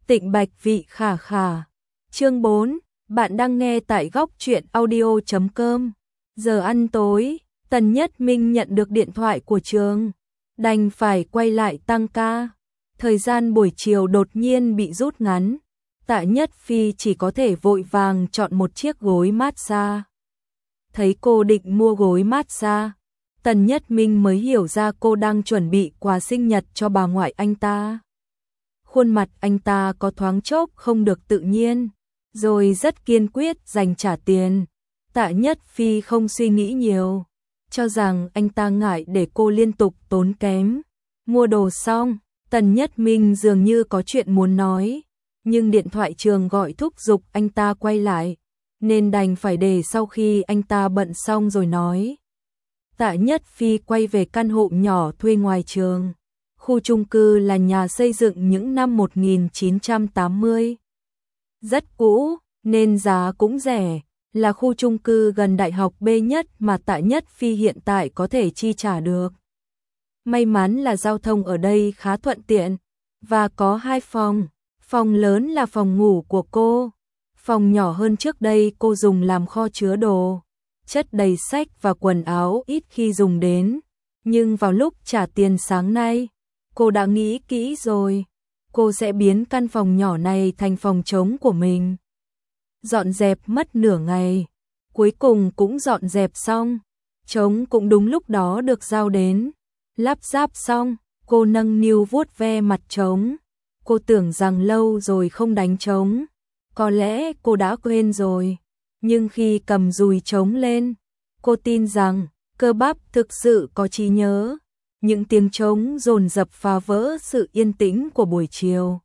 Tịnh Bạch vị khả khả. Chương 4, bạn đang nghe tại góc truyện audio.com. Giờ ăn tối, Tần Nhất Minh nhận được điện thoại của trường, đành phải quay lại tăng ca. Thời gian buổi chiều đột nhiên bị rút ngắn, Tạ Nhất Phi chỉ có thể vội vàng chọn một chiếc gối massage. Thấy cô định mua gối massage, Tần Nhất Minh mới hiểu ra cô đang chuẩn bị quà sinh nhật cho bà ngoại anh ta. Khuôn mặt anh ta có thoáng chốc không được tự nhiên, rồi rất kiên quyết dành trả tiền. Tạ Nhất Phi không suy nghĩ nhiều, cho rằng anh ta ngại để cô liên tục tốn kém. Mua đồ xong, Tần Nhất Minh dường như có chuyện muốn nói, nhưng điện thoại trường gọi thúc giục anh ta quay lại, nên đành phải để sau khi anh ta bận xong rồi nói. Tạ Nhất Phi quay về căn hộ nhỏ thuê ngoài trường. Khu chung cư là nhà xây dựng những năm 1980. Rất cũ, nên giá cũng rẻ, là khu chung cư gần đại học B nhất mà Tạ Nhất Phi hiện tại có thể chi trả được. May mắn là giao thông ở đây khá thuận tiện, và có 2 phòng. Phòng lớn là phòng ngủ của cô, phòng nhỏ hơn trước đây cô dùng làm kho chứa đồ, chất đầy sách và quần áo ít khi dùng đến. Nhưng vào lúc trả tiền sáng nay, cô đã nghĩ kỹ rồi, cô sẽ biến căn phòng nhỏ này thành phòng trống của mình. Dọn dẹp mất nửa ngày, cuối cùng cũng dọn dẹp xong, trống cũng đúng lúc đó được giao đến. Lắp ráp xong, cô nâng niu vuốt ve mặt trống. Cô tưởng rằng lâu rồi không đánh trống, có lẽ cô đã quên rồi, nhưng khi cầm dùi trống lên, cô tin rằng cơ bắp thực sự có trí nhớ. Những tiếng trống dồn dập phá vỡ sự yên tĩnh của buổi chiều,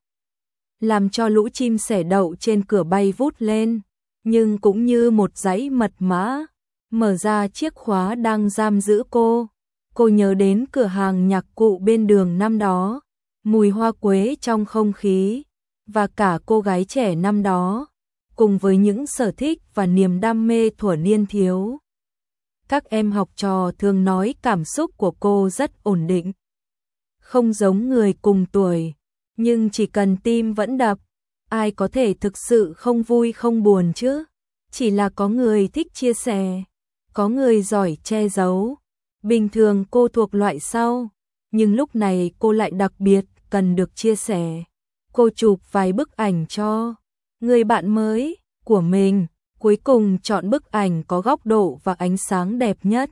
làm cho lũ chim sẻ đậu trên cửa bay vút lên, nhưng cũng như một dãy mật mã, mở ra chiếc khóa đang giam giữ cô. Cô nhớ đến cửa hàng nhạc cụ bên đường năm đó, mùi hoa quế trong không khí, và cả cô gái trẻ năm đó, cùng với những sở thích và niềm đam mê thuở niên thiếu. Các em học trò thường nói cảm xúc của cô rất ổn định, không giống người cùng tuổi, nhưng chỉ cần tim vẫn đập, ai có thể thực sự không vui không buồn chứ? Chỉ là có người thích chia sẻ, có người giỏi che giấu. Bình thường cô thuộc loại sau, nhưng lúc này cô lại đặc biệt cần được chia sẻ. Cô chụp vài bức ảnh cho người bạn mới của mình, cuối cùng chọn bức ảnh có góc độ và ánh sáng đẹp nhất.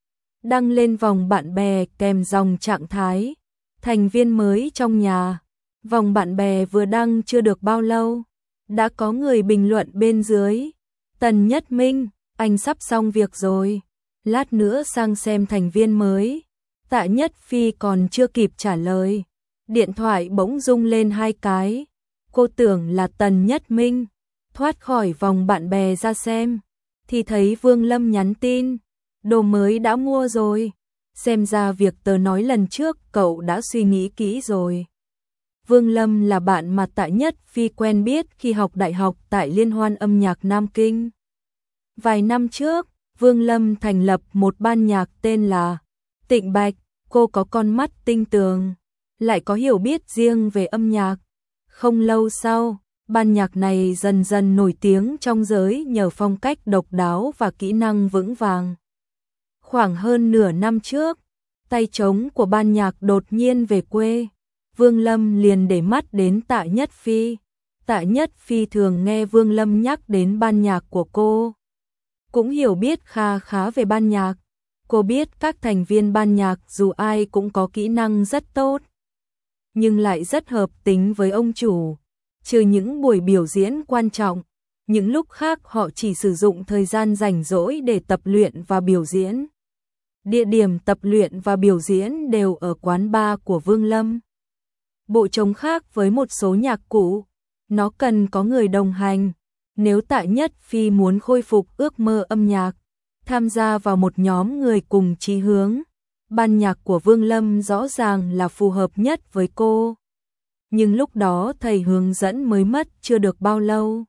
Đăng lên vòng bạn bè kèm dòng trạng thái, thành viên mới trong nhà. Vòng bạn bè vừa đăng chưa được bao lâu, đã có người bình luận bên dưới. Tần Nhất Minh, anh sắp xong việc rồi, lát nữa sang xem thành viên mới. Tạ Nhất Phi còn chưa kịp trả lời, điện thoại bỗng rung lên 2 cái. Cô tưởng là Tần Nhất Minh, thoát khỏi vòng bạn bè ra xem, thì thấy Vương Lâm nhắn tin, đồ mới đã mua rồi. Xem ra việc tớ nói lần trước cậu đã suy nghĩ kỹ rồi. Vương Lâm là bạn mà Tạ Nhất Phi quen biết khi học đại học tại Liên hoan âm nhạc Nam Kinh. Vài năm trước, Vương Lâm thành lập một ban nhạc tên là Tịnh Bạch. Cô có con mắt tinh tường, lại có hiểu biết riêng về âm nhạc. Không lâu sau, ban nhạc này dần dần nổi tiếng trong giới nhờ phong cách độc đáo và kỹ năng vững vàng. Khoảng hơn nửa năm trước, tay trống của ban nhạc đột nhiên về quê. Vương Lâm liền để mắt đến Tạ Nhất Phi. Tạ Nhất Phi thường nghe Vương Lâm nhắc đến ban nhạc của cô, cũng hiểu biết kha khá về ban nhạc. Cô biết các thành viên ban nhạc dù ai cũng có kỹ năng rất tốt, nhưng lại rất hợp tính với ông chủ. Trừ những buổi biểu diễn quan trọng, những lúc khác họ chỉ sử dụng thời gian rảnh rỗi để tập luyện và biểu diễn. Địa điểm tập luyện và biểu diễn đều ở quán bar của Vương Lâm. Bộ trống khác với một số nhạc cụ, nó cần có người đồng hành. Nếu Tạ Nhất Phi muốn khôi phục ước mơ âm nhạc, tham gia vào một nhóm người cùng chí hướng, ban nhạc của Vương Lâm rõ ràng là phù hợp nhất với cô. Nhưng lúc đó thầy hướng dẫn mới mất chưa được bao lâu.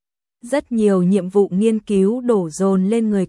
Rất nhiều nhiệm vụ nghiên cứu đổ dồn lên người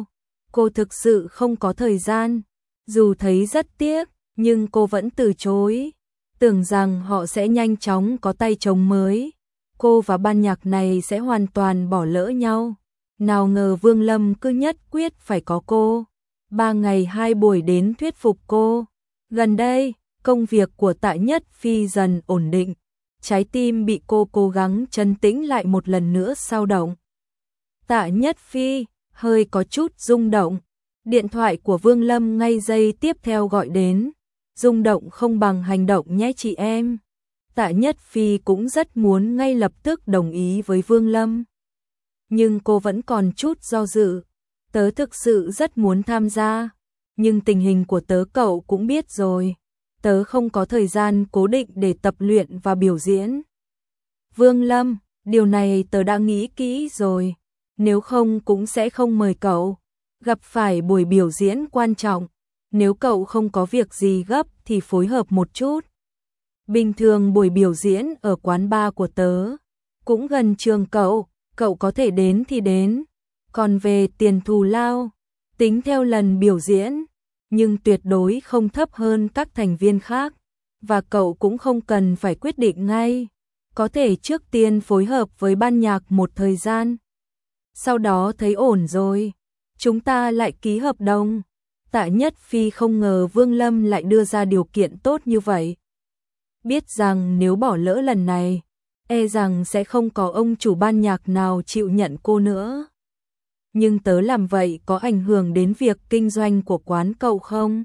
cô thực sự không có thời gian. Dù thấy rất tiếc, nhưng cô vẫn từ chối. tưởng rằng họ sẽ nhanh chóng có tay trống mới. Cô và ban nhạc này sẽ hoàn toàn bỏ lỡ nhau. Nào ngờ Vương Lâm cứ nhất quyết phải có cô. 3 ngày 2 buổi đến thuyết phục cô. Gần đây, công việc của Tạ Nhất Phi dần ổn định. Trái tim bị cô cố gắng trấn tĩnh lại một lần nữa xao động. Tạ Nhất Phi hơi có chút rung động. Điện thoại của Vương Lâm ngay giây tiếp theo gọi đến. Rung động không bằng hành động nhé chị em. Tạ Nhất Phi cũng rất muốn ngay lập tức đồng ý với Vương Lâm. Nhưng cô vẫn còn chút do dự. Tớ thực sự rất muốn tham gia. Nhưng tình hình của tớ cậu cũng biết rồi. Tớ không có thời gian cố định để tập luyện và biểu diễn. Vương Lâm, điều này tớ đã nghĩ kỹ rồi. Nếu không cũng sẽ không mời cậu. Gặp phải buổi biểu diễn quan trọng. Nếu cậu không có việc gì gấp thì phối hợp một chút. Bình thường buổi biểu diễn ở quán bar của tớ cũng gần trường cậu có thể đến thì đến. Còn về tiền thù lao, tính theo lần biểu diễn, nhưng tuyệt đối không thấp hơn các thành viên khác. Và cậu cũng không cần phải quyết định ngay. Có thể trước tiên phối hợp với ban nhạc một thời gian. Sau đó thấy ổn rồi, chúng ta lại ký hợp đồng. Tạ Nhất Phi không ngờ Vương Lâm lại đưa ra điều kiện tốt như vậy. Biết rằng nếu bỏ lỡ lần này, e rằng sẽ không có ông chủ ban nhạc nào chịu nhận cô nữa. Nhưng tớ làm vậy có ảnh hưởng đến việc kinh doanh của quán cậu không?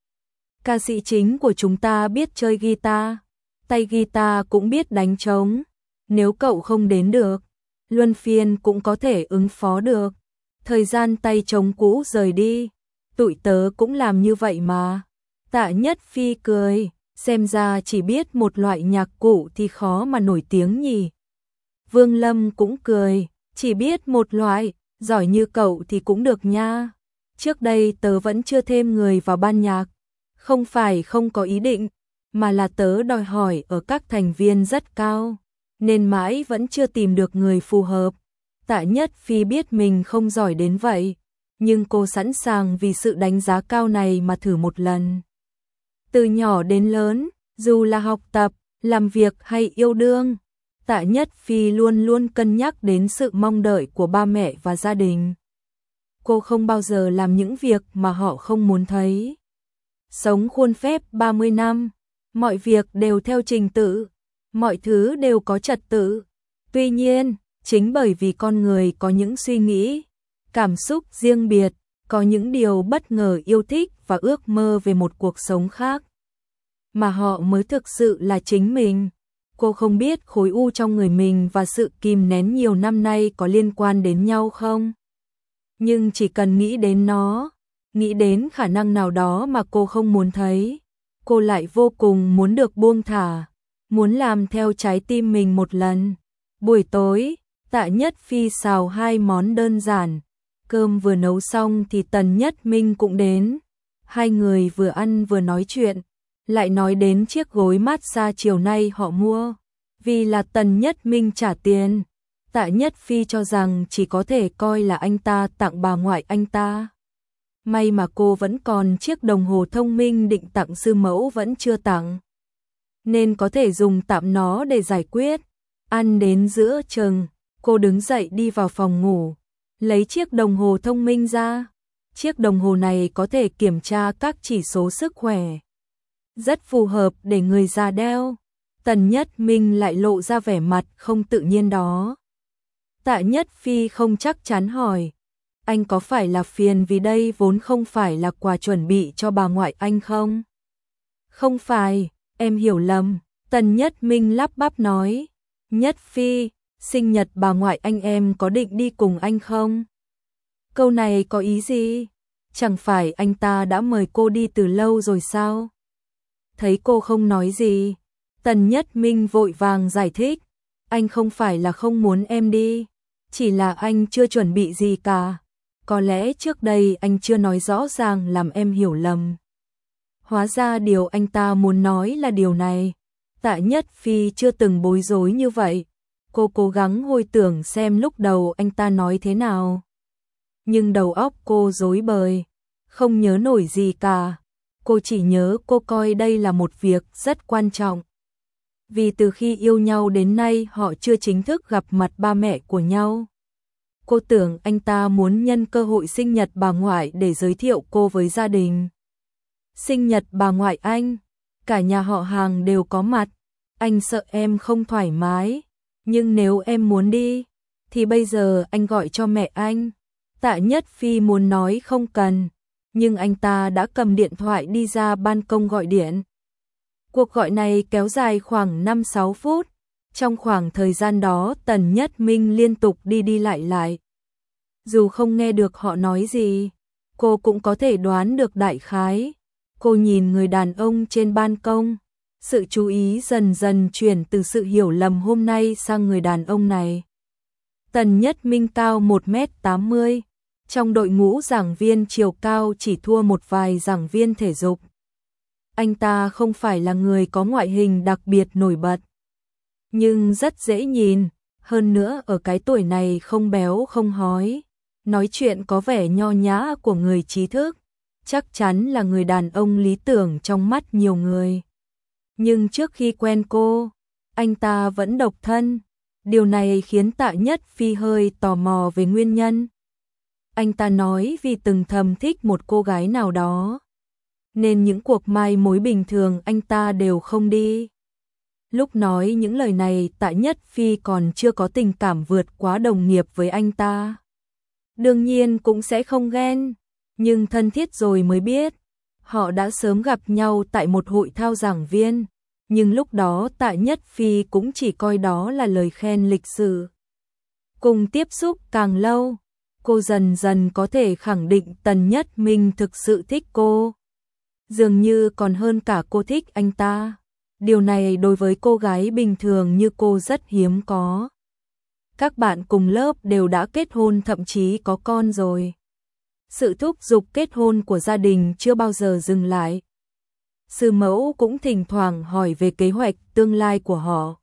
Ca sĩ chính của chúng ta biết chơi guitar, tay guitar cũng biết đánh trống. Nếu cậu không đến được, luân phiên cũng có thể ứng phó được. Thời gian tay trống cũ rời đi, tụi tớ cũng làm như vậy mà. Tạ Nhất Phi cười, xem ra chỉ biết một loại nhạc cụ thì khó mà nổi tiếng nhỉ. Vương Lâm cũng cười, chỉ biết một loại, giỏi như cậu thì cũng được nha. Trước đây tớ vẫn chưa thêm người vào ban nhạc. Không phải không có ý định, mà là tớ đòi hỏi ở các thành viên rất cao, nên mãi vẫn chưa tìm được người phù hợp. Tạ Nhất Phi biết mình không giỏi đến vậy, nhưng cô sẵn sàng vì sự đánh giá cao này mà thử một lần. Từ nhỏ đến lớn, dù là học tập, làm việc hay yêu đương, Tạ Nhất Phi luôn luôn cân nhắc đến sự mong đợi của ba mẹ và gia đình. Cô không bao giờ làm những việc mà họ không muốn thấy. Sống khuôn phép 30 năm, mọi việc đều theo trình tự, mọi thứ đều có trật tự. Tuy nhiên, chính bởi vì con người có những suy nghĩ, cảm xúc riêng biệt, có những điều bất ngờ yêu thích và ước mơ về một cuộc sống khác, mà họ mới thực sự là chính mình. Cô không biết khối u trong người mình và sự kìm nén nhiều năm nay có liên quan đến nhau không? Nhưng chỉ cần nghĩ đến nó, nghĩ đến khả năng nào đó mà cô không muốn thấy, cô lại vô cùng muốn được buông thả, muốn làm theo trái tim mình một lần. Buổi tối, Tạ Nhất Phi xào 2 món đơn giản. Cơm vừa nấu xong thì Tần Nhất Minh cũng đến. Hai người vừa ăn vừa nói chuyện, lại nói đến chiếc gối massage chiều nay họ mua. Vì là Tần Nhất Minh trả tiền, Tạ Nhất Phi cho rằng chỉ có thể coi là anh ta tặng bà ngoại anh ta. May mà cô vẫn còn chiếc đồng hồ thông minh định tặng sư mẫu vẫn chưa tặng, nên có thể dùng tạm nó để giải quyết. Ăn đến giữa chừng, cô đứng dậy đi vào phòng ngủ, lấy chiếc đồng hồ thông minh ra. Chiếc đồng hồ này có thể kiểm tra các chỉ số sức khỏe, rất phù hợp để người già đeo. Tần Nhất Minh lại lộ ra vẻ mặt không tự nhiên đó. Tạ Nhất Phi không chắc chắn hỏi, anh có phải là phiền vì đây vốn không phải là quà chuẩn bị cho bà ngoại anh không? Không phải, em hiểu lầm. Tần Nhất Minh lắp bắp nói. Nhất Phi, sinh nhật bà ngoại anh em có định đi cùng anh không? Câu này có ý gì? Chẳng phải anh ta đã mời cô đi từ lâu rồi sao? Thấy cô không nói gì, Tần Nhất Minh vội vàng giải thích. Anh không phải là không muốn em đi, chỉ là anh chưa chuẩn bị gì cả. Có lẽ trước đây anh chưa nói rõ ràng làm em hiểu lầm. Hóa ra điều anh ta muốn nói là điều này. Tạ Nhất Phi chưa từng bối rối như vậy. Cô cố gắng hồi tưởng xem lúc đầu anh ta nói thế nào. Nhưng đầu óc cô rối bời, không nhớ nổi gì cả. cô chỉ nhớ cô coi đây là một việc rất quan trọng. Vì từ khi yêu nhau đến nay họ chưa chính thức gặp mặt ba mẹ của nhau. Cô tưởng anh ta muốn nhân cơ hội sinh nhật bà ngoại để giới thiệu cô với gia đình. Sinh nhật bà ngoại anh, cả nhà họ hàng đều có mặt. Anh sợ em không thoải mái, nhưng nếu em muốn đi, thì bây giờ anh gọi cho mẹ anh. Tạ Nhất Phi muốn nói không cần, nhưng anh ta đã cầm điện thoại đi ra ban công gọi điện. Cuộc gọi này kéo dài khoảng 5-6 phút. Trong khoảng thời gian đó Tần Nhất Minh liên tục đi đi lại lại. Dù không nghe được họ nói gì, cô cũng có thể đoán được đại khái. Cô nhìn người đàn ông trên ban công. Sự chú ý dần dần chuyển từ sự hiểu lầm hôm nay sang người đàn ông này. Tần Nhất Minh cao 1m80. Trong đội ngũ giảng viên chiều cao chỉ thua một vài giảng viên thể dục. Anh ta không phải là người có ngoại hình đặc biệt nổi bật, nhưng rất dễ nhìn, hơn nữa ở cái tuổi này không béo không hói, nói chuyện có vẻ nho nhã của người trí thức, chắc chắn là người đàn ông lý tưởng trong mắt nhiều người. Nhưng trước khi quen cô, anh ta vẫn độc thân, điều này khiến Tạ Nhất Phi hơi tò mò về nguyên nhân. Anh ta nói vì từng thầm thích một cô gái nào đó, nên những cuộc mai mối bình thường anh ta đều không đi. Lúc nói những lời này Tạ Nhất Phi còn chưa có tình cảm vượt quá đồng nghiệp với anh ta. Đương nhiên cũng sẽ không ghen, nhưng thân thiết rồi mới biết. Họ đã sớm gặp nhau tại một hội thao giảng viên, nhưng lúc đó Tạ Nhất Phi cũng chỉ coi đó là lời khen lịch sự. Cùng tiếp xúc càng lâu, cô dần dần có thể khẳng định Tần Nhất Minh thực sự thích cô. Dường như còn hơn cả cô thích anh ta. Điều này đối với cô gái bình thường như cô rất hiếm có. Các bạn cùng lớp đều đã kết hôn, thậm chí có con rồi. Sự thúc giục kết hôn của gia đình chưa bao giờ dừng lại. Sư mẫu cũng thỉnh thoảng hỏi về kế hoạch tương lai của họ.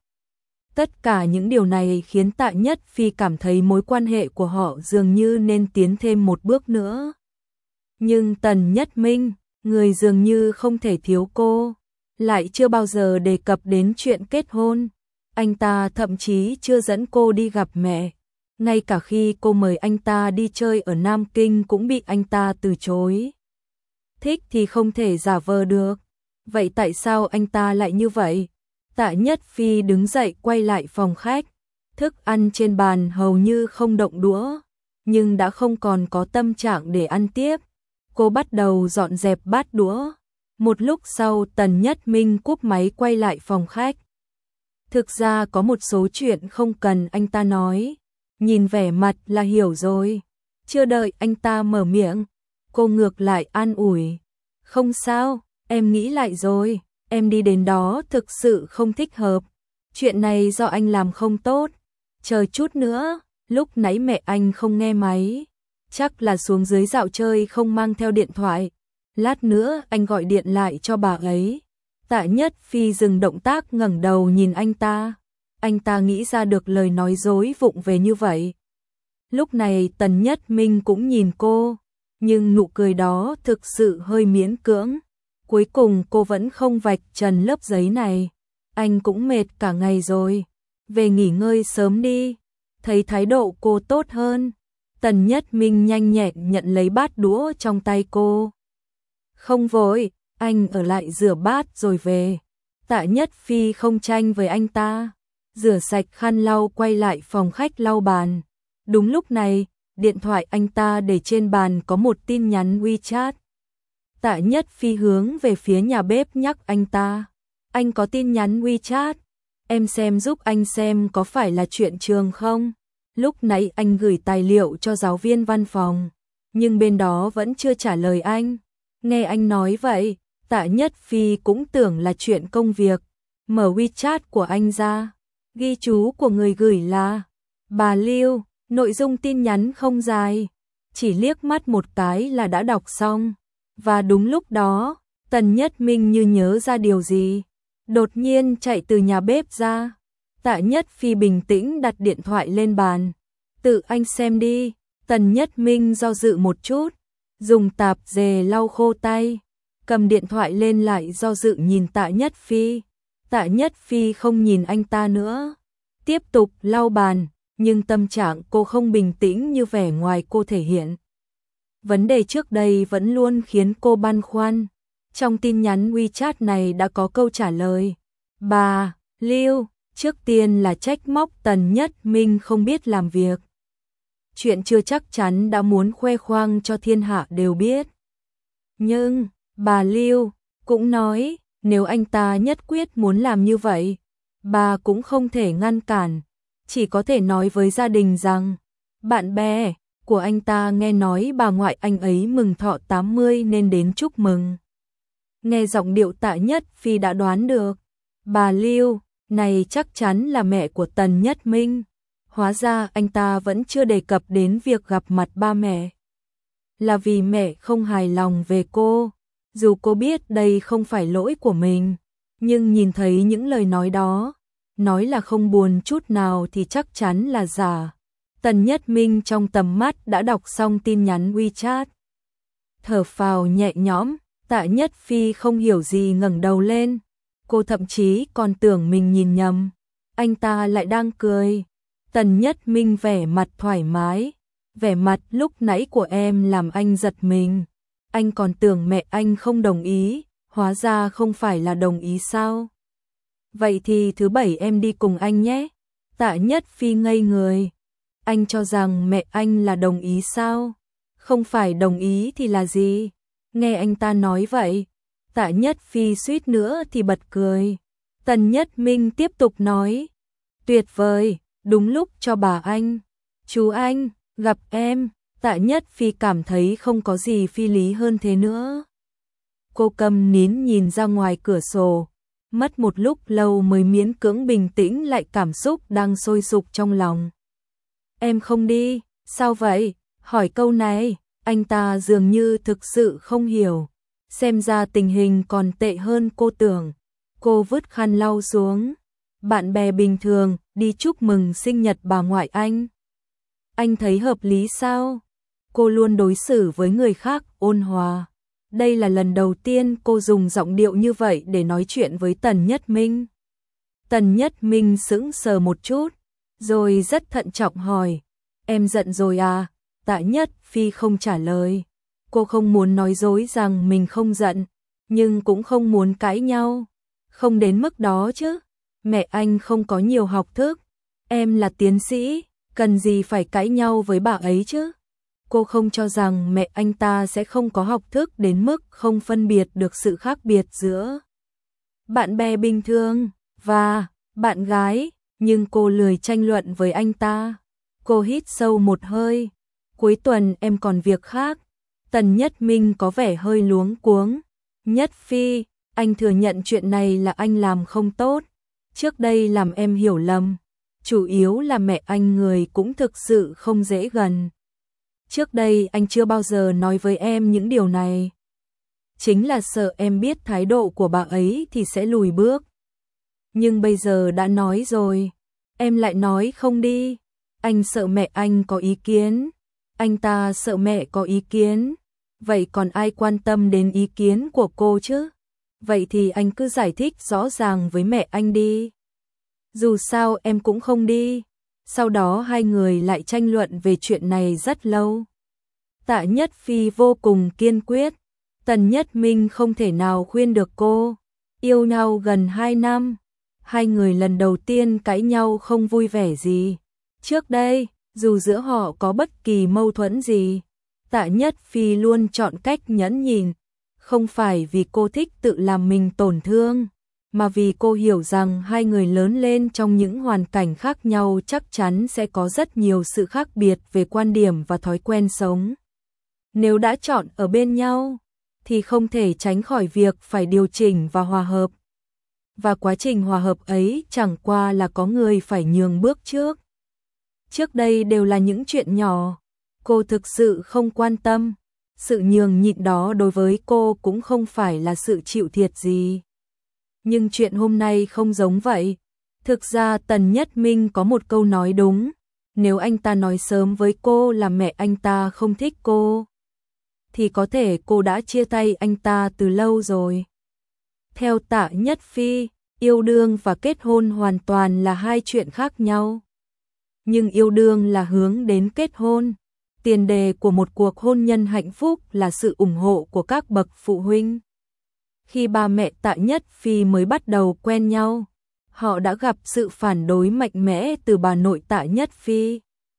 Tất cả những điều này khiến Tạ Nhất Phi cảm thấy mối quan hệ của họ dường như nên tiến thêm một bước nữa. Nhưng Tần Nhất Minh, người dường như không thể thiếu cô, lại chưa bao giờ đề cập đến chuyện kết hôn. Anh ta thậm chí chưa dẫn cô đi gặp mẹ. Ngay cả khi cô mời anh ta đi chơi ở Nam Kinh cũng bị anh ta từ chối. Thích thì không thể giả vờ được. Vậy tại sao anh ta lại như vậy? Tạ Nhất Phi đứng dậy quay lại phòng khách. Thức ăn trên bàn hầu như không động đũa, nhưng đã không còn có tâm trạng để ăn tiếp. Cô bắt đầu dọn dẹp bát đũa. Một lúc sau Tần Nhất Minh cúp máy quay lại phòng khách. Thực ra có một số chuyện không cần anh ta nói. Nhìn vẻ mặt là hiểu rồi. Chưa đợi anh ta mở miệng, cô ngược lại an ủi. Không sao, em nghĩ lại rồi. Em đi đến đó thực sự không thích hợp. Chuyện này do anh làm không tốt. Chờ chút nữa, lúc nãy mẹ anh không nghe máy. Chắc là xuống dưới dạo chơi không mang theo điện thoại. Lát nữa anh gọi điện lại cho bà ấy. Tạ Nhất Phi dừng động tác ngẩng đầu nhìn anh ta. Anh ta nghĩ ra được lời nói dối vụng về như vậy. Lúc này Tần Nhất Minh cũng nhìn cô, nhưng nụ cười đó thực sự hơi miễn cưỡng. Cuối cùng cô vẫn không vạch trần lớp giấy này. Anh cũng mệt cả ngày rồi, về nghỉ ngơi sớm đi. Thấy thái độ cô tốt hơn, Tần Nhất Minh nhanh nhẹn nhận lấy bát đũa trong tay cô. Không vội, anh ở lại rửa bát rồi về. Tạ Nhất Phi không tranh với anh ta, rửa sạch khăn lau quay lại phòng khách lau bàn. Đúng lúc này, điện thoại anh ta để trên bàn có một tin nhắn WeChat. Tạ Nhất Phi hướng về phía nhà bếp nhắc anh ta. Anh có tin nhắn WeChat, em xem giúp anh xem có phải là chuyện trường không? Lúc nãy anh gửi tài liệu cho giáo viên văn phòng, nhưng bên đó vẫn chưa trả lời anh. Nghe anh nói vậy, Tạ Nhất Phi cũng tưởng là chuyện công việc. Mở WeChat của anh ra, ghi chú của người gửi là bà Lưu, nội dung tin nhắn không dài, chỉ liếc mắt một cái là đã đọc xong. Và đúng lúc đó, Tần Nhất Minh như nhớ ra điều gì, đột nhiên chạy từ nhà bếp ra. Tạ Nhất Phi bình tĩnh đặt điện thoại lên bàn. Tự anh xem đi. Tần Nhất Minh do dự một chút, dùng tạp dề lau khô tay. cầm điện thoại lên lại do dự nhìn Tạ Nhất Phi. Tạ Nhất Phi không nhìn anh ta nữa, tiếp tục lau bàn, nhưng tâm trạng cô không bình tĩnh như vẻ ngoài cô thể hiện. Vấn đề trước đây vẫn luôn khiến cô băn khoăn. Trong tin nhắn WeChat này đã có câu trả lời. Bà, Lưu, trước tiên là trách móc Tần Nhất Minh không biết làm việc. Chuyện chưa chắc chắn đã muốn khoe khoang cho thiên hạ đều biết. Nhưng, bà Lưu cũng nói, nếu anh ta nhất quyết muốn làm như vậy, bà cũng không thể ngăn cản, chỉ có thể nói với gia đình rằng, bạn bè của anh ta nghe nói bà ngoại anh ấy mừng thọ 80 nên đến chúc mừng. Nghe giọng điệu Tạ Nhất Phi đã đoán được, bà Lưu này chắc chắn là mẹ của Tần Nhất Minh. Hóa ra anh ta vẫn chưa đề cập đến việc gặp mặt ba mẹ. Là vì mẹ không hài lòng về cô. Dù cô biết đây không phải lỗi của mình, nhưng nhìn thấy những lời nói đó, nói là không buồn chút nào thì chắc chắn là giả. Tần Nhất Minh trong tầm mắt đã đọc xong tin nhắn WeChat. Thở phào nhẹ nhõm, Tạ Nhất Phi không hiểu gì ngẩng đầu lên. Cô thậm chí còn tưởng mình nhìn nhầm. Anh ta lại đang cười. Tần Nhất Minh vẻ mặt thoải mái. Vẻ mặt lúc nãy của em làm anh giật mình. Anh còn tưởng mẹ anh không đồng ý, hóa ra không phải là đồng ý sao? Vậy thì thứ bảy em đi cùng anh nhé. Tạ Nhất Phi ngây người. Anh cho rằng mẹ anh là đồng ý sao? Không phải đồng ý thì là gì? Nghe anh ta nói vậy, Tạ Nhất Phi suýt nữa thì bật cười. Tần Nhất Minh tiếp tục nói, tuyệt vời, đúng lúc cho bà anh. Chú anh, gặp em. Tạ Nhất Phi cảm thấy không có gì phi lý hơn thế nữa. Cô câm nín nhìn ra ngoài cửa sổ, mất một lúc lâu mới miễn cưỡng bình tĩnh lại cảm xúc đang sôi sục trong lòng. Em không đi, sao vậy? Hỏi câu này, anh ta dường như thực sự không hiểu. Xem ra tình hình còn tệ hơn cô tưởng. Cô vứt khăn lau xuống. Bạn bè bình thường, đi chúc mừng sinh nhật bà ngoại anh. Anh thấy hợp lý sao? Cô luôn đối xử với người khác ôn hòa. Đây là lần đầu tiên cô dùng giọng điệu như vậy để nói chuyện với Tần Nhất Minh. Tần Nhất Minh sững sờ một chút, rồi rất thận trọng hỏi, em giận rồi à? Tạ Nhất Phi không trả lời. Cô không muốn nói dối rằng mình không giận, nhưng cũng không muốn cãi nhau. Không đến mức đó chứ. Mẹ anh không có nhiều học thức. Em là tiến sĩ, cần gì phải cãi nhau với bà ấy chứ? Cô không cho rằng mẹ anh ta sẽ không có học thức đến mức không phân biệt được sự khác biệt giữa bạn bè bình thường và bạn gái, nhưng cô lười tranh luận với anh ta. Cô hít sâu một hơi. Cuối tuần em còn việc khác. Tần Nhất Minh có vẻ hơi luống cuống. Nhất Phi, anh thừa nhận chuyện này là anh làm không tốt. Trước đây làm em hiểu lầm. Chủ yếu là mẹ anh người cũng thực sự không dễ gần. Trước đây anh chưa bao giờ nói với em những điều này. Chính là sợ em biết thái độ của bà ấy thì sẽ lùi bước. Nhưng bây giờ đã nói rồi, em lại nói không đi. Anh sợ mẹ anh có ý kiến. Anh ta sợ mẹ có ý kiến. Vậy còn ai quan tâm đến ý kiến của cô chứ? Vậy thì anh cứ giải thích rõ ràng với mẹ anh đi. Dù sao em cũng không đi. Sau đó hai người lại tranh luận về chuyện này rất lâu. Tạ Nhất Phi vô cùng kiên quyết. Tần Nhất Minh không thể nào khuyên được cô. Yêu nhau gần 2 năm. Hai người lần đầu tiên cãi nhau không vui vẻ gì. Trước đây, dù giữa họ có bất kỳ mâu thuẫn gì, Tạ Nhất Phi luôn chọn cách nhẫn nhịn. Không phải vì cô thích tự làm mình tổn thương, mà vì cô hiểu rằng hai người lớn lên trong những hoàn cảnh khác nhau chắc chắn sẽ có rất nhiều sự khác biệt về quan điểm và thói quen sống. Nếu đã chọn ở bên nhau, thì không thể tránh khỏi việc phải điều chỉnh và hòa hợp. Và quá trình hòa hợp ấy chẳng qua là có người phải nhường bước trước. Trước đây đều là những chuyện nhỏ, cô thực sự không quan tâm. Sự nhường nhịn đó đối với cô cũng không phải là sự chịu thiệt gì. Nhưng chuyện hôm nay không giống vậy. Thực ra Tần Nhất Minh có một câu nói đúng. Nếu anh ta nói sớm với cô là mẹ anh ta không thích cô, thì có thể cô đã chia tay anh ta từ lâu rồi. Theo Tạ Nhất Phi, yêu đương và kết hôn hoàn toàn là hai chuyện khác nhau. Nhưng yêu đương là hướng đến kết hôn. Tiền đề của một cuộc hôn nhân hạnh phúc là sự ủng hộ của các bậc phụ huynh. Khi ba mẹ Tạ Nhất Phi mới bắt đầu quen nhau, họ đã gặp sự phản đối mạnh mẽ từ bà nội Tạ Nhất Phi.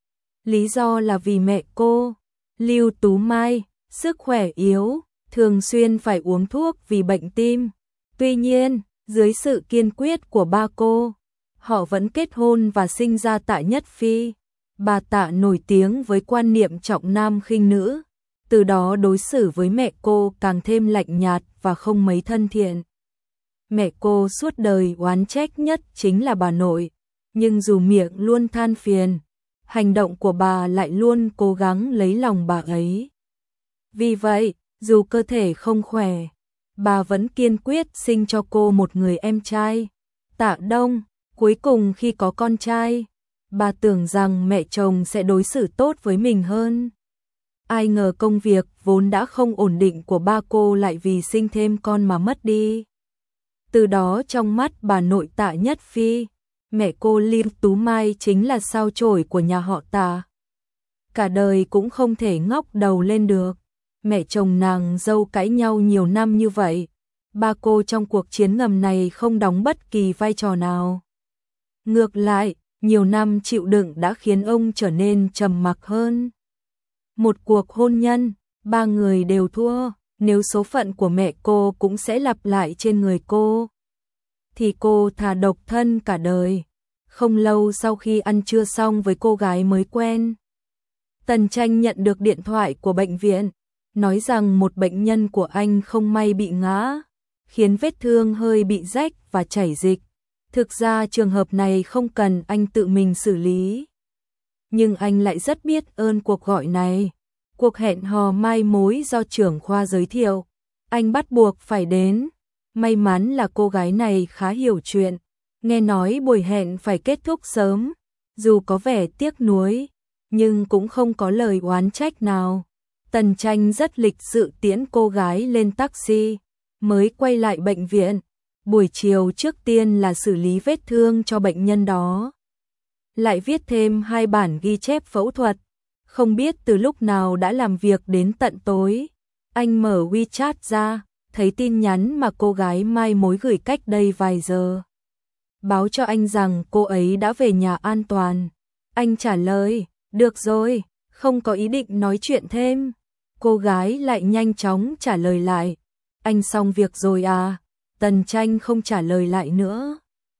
Lý do là vì mẹ cô, Lưu Tú Mai, sức khỏe yếu, thường xuyên phải uống thuốc vì bệnh tim. Tuy nhiên, dưới sự kiên quyết của ba cô, họ vẫn kết hôn và sinh ra Tạ Nhất Phi. Bà Tạ nổi tiếng với quan niệm trọng nam khinh nữ, từ đó đối xử với mẹ cô càng thêm lạnh nhạt và không mấy thân thiện. Mẹ cô suốt đời oán trách nhất chính là bà nội, nhưng dù miệng luôn than phiền, hành động của bà lại luôn cố gắng lấy lòng bà ấy. Vì vậy, dù cơ thể không khỏe, bà vẫn kiên quyết sinh cho cô một người em trai, Tạ Đông. Cuối cùng khi có con trai, bà tưởng rằng mẹ chồng sẽ đối xử tốt với mình hơn. Ai ngờ công việc vốn đã không ổn định của ba cô lại vì sinh thêm con mà mất đi. Từ đó trong mắt bà nội Tạ Nhất Phi, mẹ cô Lưu Tú Mai chính là sao chổi của nhà họ Tạ. Cả đời cũng không thể ngóc đầu lên được. Mẹ chồng nàng dâu cãi nhau nhiều năm như vậy, ba cô trong cuộc chiến ngầm này không đóng bất kỳ vai trò nào. Ngược lại, nhiều năm chịu đựng đã khiến ông trở nên trầm mặc hơn. Một cuộc hôn nhân, ba người đều thua, nếu số phận của mẹ cô cũng sẽ lặp lại trên người cô, thì cô thà độc thân cả đời. Không lâu sau khi ăn trưa xong với cô gái mới quen, Tần Tranh nhận được điện thoại của bệnh viện, nói rằng một bệnh nhân của anh không may bị ngã, khiến vết thương hơi bị rách và chảy dịch. Thực ra trường hợp này không cần anh tự mình xử lý. Nhưng anh lại rất biết ơn cuộc gọi này. Cuộc hẹn hò mai mối do trưởng khoa giới thiệu, anh bắt buộc phải đến. May mắn là cô gái này khá hiểu chuyện, nghe nói buổi hẹn phải kết thúc sớm, dù có vẻ tiếc nuối, nhưng cũng không có lời oán trách nào. Tần Tranh rất lịch sự tiễn cô gái lên taxi, mới quay lại bệnh viện. Buổi chiều trước tiên là xử lý vết thương cho bệnh nhân đó, lại viết thêm 2 bản ghi chép phẫu thuật. Không biết từ lúc nào đã làm việc đến tận tối. Anh mở WeChat ra, thấy tin nhắn mà cô gái mai mối gửi cách đây vài giờ, báo cho anh rằng cô ấy đã về nhà an toàn. Anh trả lời, được rồi, không có ý định nói chuyện thêm. Cô gái lại nhanh chóng trả lời lại, anh xong việc rồi à? Tần Tranh không trả lời lại nữa,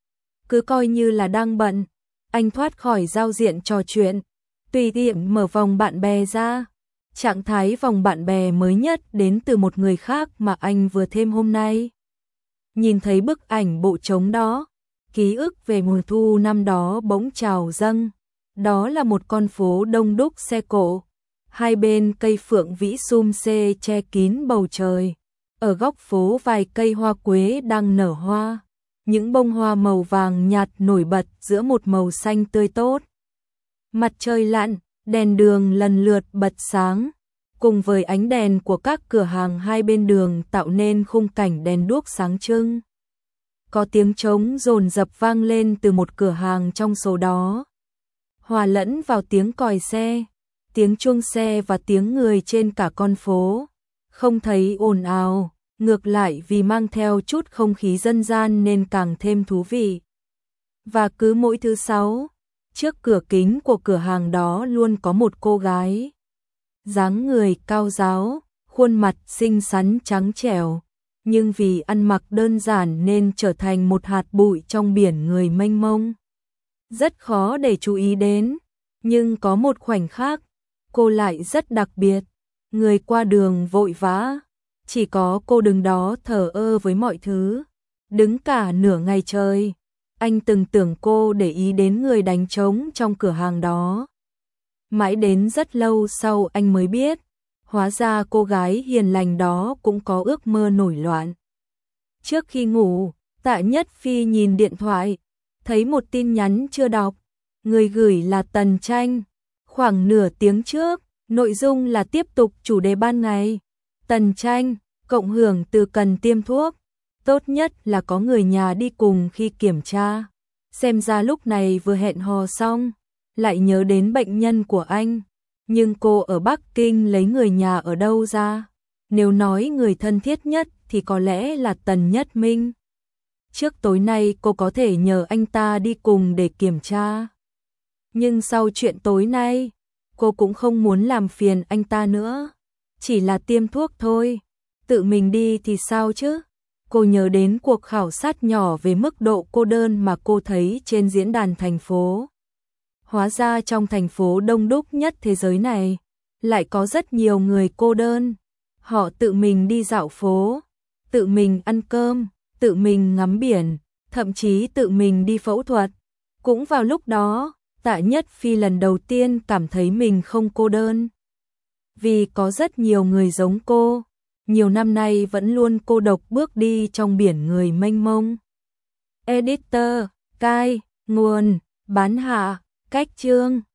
cứ coi như là đang bận. Anh thoát khỏi giao diện trò chuyện, tùy tiện mở vòng bạn bè ra. Trạng thái vòng bạn bè mới nhất đến từ một người khác mà anh vừa thêm hôm nay. Nhìn thấy bức ảnh bộ trống đó, ký ức về mùa thu năm đó bỗng trào dâng. Đó là một con phố đông đúc xe cộ, hai bên cây phượng vĩ sum xê che kín bầu trời. Ở góc phố vài cây hoa quế đang nở hoa, những bông hoa màu vàng nhạt nổi bật giữa một màu xanh tươi tốt. Mặt trời lặn, đèn đường lần lượt bật sáng, cùng với ánh đèn của các cửa hàng hai bên đường tạo nên khung cảnh đèn đuốc sáng trưng. Có tiếng trống dồn dập vang lên từ một cửa hàng trong số đó, hòa lẫn vào tiếng còi xe, tiếng chuông xe và tiếng người trên cả con phố. Không thấy ồn ào, ngược lại vì mang theo chút không khí dân gian nên càng thêm thú vị. Và cứ mỗi thứ Sáu, trước cửa kính của cửa hàng đó luôn có một cô gái, dáng người cao ráo, khuôn mặt xinh xắn trắng trẻo, nhưng vì ăn mặc đơn giản nên trở thành một hạt bụi trong biển người mênh mông. Rất khó để chú ý đến, nhưng có một khoảnh khắc, cô lại rất đặc biệt. Người qua đường vội vã, chỉ có cô đứng đó thờ ơ với mọi thứ, đứng cả nửa ngày trời. Anh từng tưởng cô để ý đến người đánh trống trong cửa hàng đó. Mãi đến rất lâu sau anh mới biết, hóa ra cô gái hiền lành đó cũng có ước mơ nổi loạn. Trước khi ngủ, Tạ Nhất Phi nhìn điện thoại, thấy một tin nhắn chưa đọc, người gửi là Tần Tranh. Khoảng nửa tiếng trước, Nội dung là tiếp tục chủ đề ban ngày. Tần Tranh, cộng hưởng từ cần tiêm thuốc. Tốt nhất là có người nhà đi cùng khi kiểm tra. Xem ra lúc này vừa hẹn hò xong, lại nhớ đến bệnh nhân của anh. Nhưng cô ở Bắc Kinh lấy người nhà ở đâu ra? Nếu nói người thân thiết nhất thì có lẽ là Tần Nhất Minh. Trước tối nay cô có thể nhờ anh ta đi cùng để kiểm tra. Nhưng sau chuyện tối nay, cô cũng không muốn làm phiền anh ta nữa. Chỉ là tiêm thuốc thôi, tự mình đi thì sao chứ? Cô nhớ đến cuộc khảo sát nhỏ về mức độ cô đơn mà cô thấy trên diễn đàn thành phố. Hóa ra trong thành phố đông đúc nhất thế giới này, lại có rất nhiều người cô đơn. Họ tự mình đi dạo phố, tự mình ăn cơm, tự mình ngắm biển, thậm chí tự mình đi phẫu thuật. Cũng vào lúc đó, Tạ Nhất Phi lần đầu tiên cảm thấy mình không cô đơn. Vì có rất nhiều người giống cô, nhiều năm nay vẫn luôn cô độc bước đi trong biển người mênh mông. Editor, cai, nguồn, bán hạ, cách chương.